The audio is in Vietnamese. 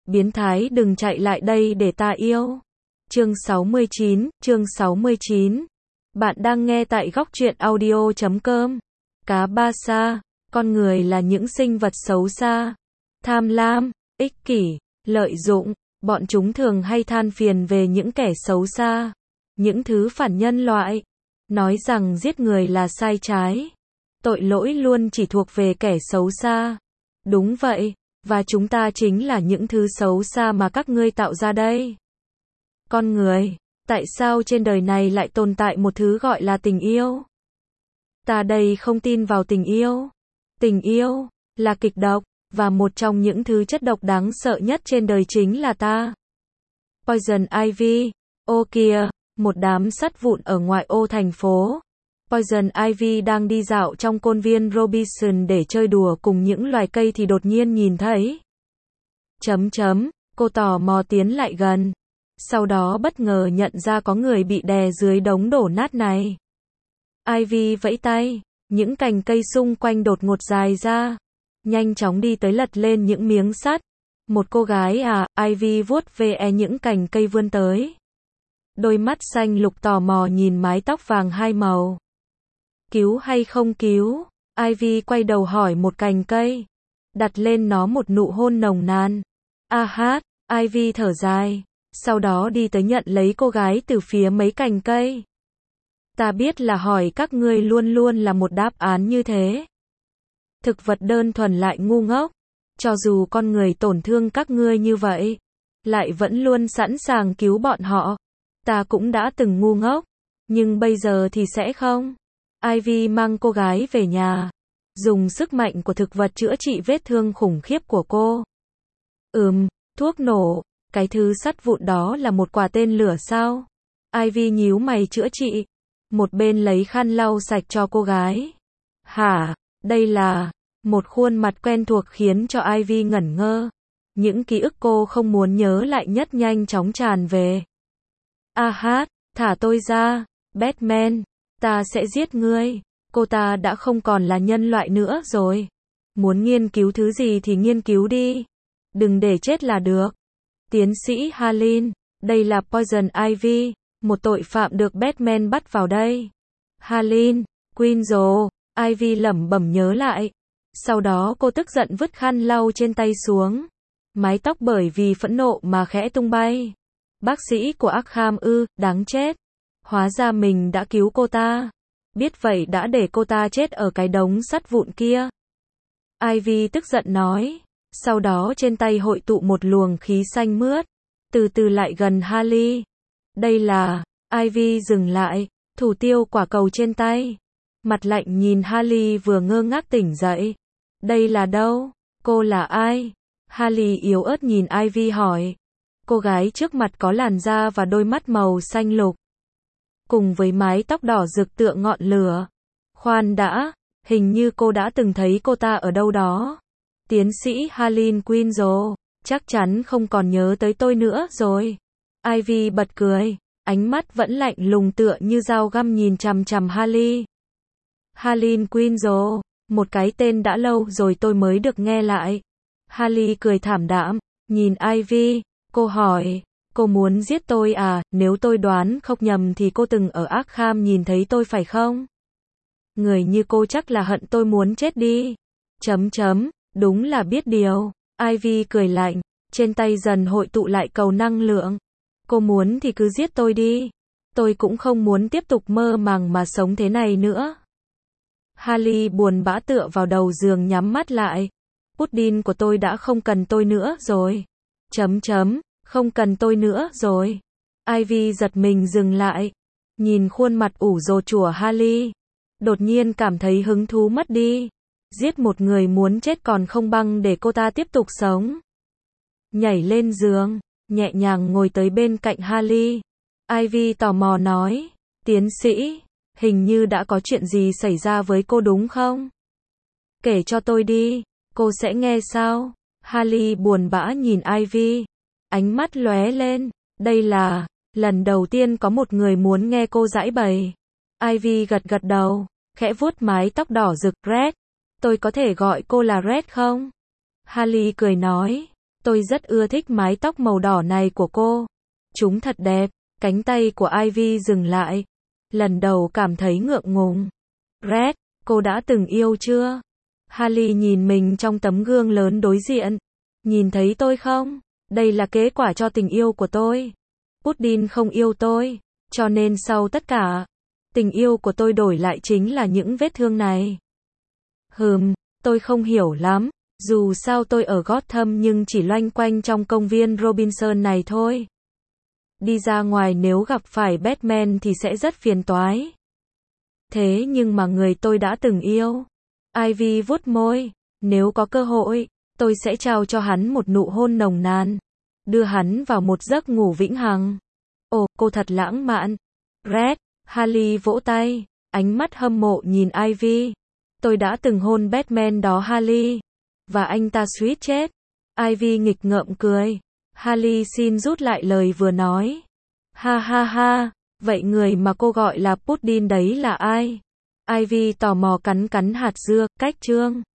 Biến thái đừng chạy lại đây để ta yêu. Chương 69. Bạn đang nghe tại góc truyện audio.com. Cá ba sa, con người là những sinh vật xấu xa, tham lam, ích kỷ, lợi dụng, bọn chúng thường hay than phiền về những kẻ xấu xa, những thứ phản nhân loại, nói rằng giết người là sai trái. Tội lỗi luôn chỉ thuộc về kẻ xấu xa. Đúng vậy, và chúng ta chính là những thứ xấu xa mà các ngươi tạo ra đây. Con người, tại sao trên đời này lại tồn tại một thứ gọi là tình yêu? Ta đây không tin vào tình yêu. Tình yêu là kịch độc, và một trong những thứ chất độc đáng sợ nhất trên đời chính là ta. Poison Ivy, ô kìa, một đám sắt vụn ở ngoại ô thành phố. Poison Ivy đang đi dạo trong công viên Robinson để chơi đùa cùng những loài cây thì đột nhiên nhìn thấy. Cô tò mò tiến lại gần. Sau đó bất ngờ nhận ra có người bị đè dưới đống đổ nát này. Ivy vẫy tay, những cành cây xung quanh đột ngột dài ra, nhanh chóng đi tới lật lên những miếng sắt. Một cô gái Ivy vuốt ve những cành cây vươn tới. Đôi mắt xanh lục tò mò nhìn mái tóc vàng hai màu. Cứu hay không cứu? Ivy quay đầu hỏi một cành cây, đặt lên nó một nụ hôn nồng nàn. Ivy thở dài, sau đó đi tới nhận lấy cô gái từ phía mấy cành cây. Ta biết là hỏi các ngươi luôn luôn là một đáp án như thế. Thực vật đơn thuần lại ngu ngốc, cho dù con người tổn thương các ngươi như vậy, lại vẫn luôn sẵn sàng cứu bọn họ. Ta cũng đã từng ngu ngốc, nhưng bây giờ thì sẽ không. Ivy mang cô gái về nhà, dùng sức mạnh của thực vật chữa trị vết thương khủng khiếp của cô. Thuốc nổ, cái thứ sắt vụn đó là một quả tên lửa sao? Ivy nhíu mày chữa trị, một bên lấy khăn lau sạch cho cô gái. Đây là một khuôn mặt quen thuộc khiến cho Ivy ngẩn ngơ. Những ký ức cô không muốn nhớ lại nhất nhanh chóng tràn về. Thả tôi ra, Batman, ta sẽ giết ngươi. Cô ta đã không còn là nhân loại nữa rồi. Muốn nghiên cứu thứ gì thì nghiên cứu đi. Đừng để chết là được. Tiến sĩ Harleen, đây là Poison Ivy, một tội phạm được Batman bắt vào đây. Harleen, Quinzel, Ivy lẩm bẩm nhớ lại. Sau đó cô tức giận vứt khăn lau trên tay xuống. Mái tóc bởi vì phẫn nộ mà khẽ tung bay. Bác sĩ của Arkham đáng chết. Hóa ra mình đã cứu cô ta. Biết vậy đã để cô ta chết ở cái đống sắt vụn kia. Ivy tức giận nói. Sau đó trên tay hội tụ một luồng khí xanh mướt. Từ từ lại gần Harley. Đây là... Ivy dừng lại, thủ tiêu quả cầu trên tay. Mặt lạnh nhìn Harley vừa ngơ ngác tỉnh dậy. Đây là đâu? Cô là ai? Harley yếu ớt nhìn Ivy hỏi. Cô gái trước mặt có làn da và đôi mắt màu xanh lục, cùng với mái tóc đỏ rực tựa ngọn lửa. Khoan đã, hình như cô đã từng thấy cô ta ở đâu đó. Tiến sĩ Harleen Quinzel, chắc chắn không còn nhớ tới tôi nữa rồi. Ivy bật cười, ánh mắt vẫn lạnh lùng tựa như dao găm nhìn chằm chằm Harley. Harleen Quinzel, một cái tên đã lâu rồi tôi mới được nghe lại. Harley cười thảm đạm, nhìn Ivy, cô hỏi, cô muốn giết tôi à? Nếu tôi đoán không nhầm thì cô từng ở Arkham nhìn thấy tôi phải không? Người như cô chắc là hận tôi muốn chết đi. Đúng là biết điều. Ivy cười lạnh, trên tay dần hội tụ lại cầu năng lượng. Cô muốn thì cứ giết tôi đi. Tôi cũng không muốn tiếp tục mơ màng mà sống thế này nữa. Harley buồn bã tựa vào đầu giường nhắm mắt lại. Pudding của tôi đã không cần tôi nữa rồi. Không cần tôi nữa rồi. Ivy giật mình dừng lại. Nhìn khuôn mặt ủ rột chùa Harley. Đột nhiên cảm thấy hứng thú mất đi. Giết một người muốn chết còn không bằng để cô ta tiếp tục sống. Nhảy lên giường, nhẹ nhàng ngồi tới bên cạnh Harley. Ivy tò mò nói. Tiến sĩ, hình như đã có chuyện gì xảy ra với cô đúng không? Kể cho tôi đi, cô sẽ nghe sao? Harley buồn bã nhìn Ivy. Ánh mắt lóe lên. Đây là lần đầu tiên có một người muốn nghe cô giãi bày. Ivy gật gật đầu, khẽ vuốt mái tóc đỏ rực. Red, tôi có thể gọi cô là Red không? Harley cười nói. Tôi rất ưa thích mái tóc màu đỏ này của cô. Chúng thật đẹp. Cánh tay của Ivy dừng lại. Lần đầu cảm thấy ngượng ngùng. Red, cô đã từng yêu chưa? Haley nhìn mình trong tấm gương lớn đối diện. Nhìn thấy tôi không? Đây là kết quả cho tình yêu của tôi. Puddin không yêu tôi. Cho nên sau tất cả, tình yêu của tôi đổi lại chính là những vết thương này. Tôi không hiểu lắm. Dù sao tôi ở Gotham nhưng chỉ loanh quanh trong công viên Robinson này thôi. Đi ra ngoài nếu gặp phải Batman thì sẽ rất phiền toái. Thế nhưng mà người tôi đã từng yêu. Ivy vuốt môi. Nếu có cơ hội, tôi sẽ trao cho hắn một nụ hôn nồng nàn. Đưa hắn vào một giấc ngủ vĩnh hằng. Ồ, cô thật lãng mạn. Red, Haley vỗ tay. Ánh mắt hâm mộ nhìn Ivy. Tôi đã từng hôn Batman đó Haley. Và anh ta suýt chết. Ivy nghịch ngợm cười. Haley xin rút lại lời vừa nói. Ha ha ha, vậy người mà cô gọi là Puddin đấy là ai? Ivy tò mò cắn hạt dưa, cách chương.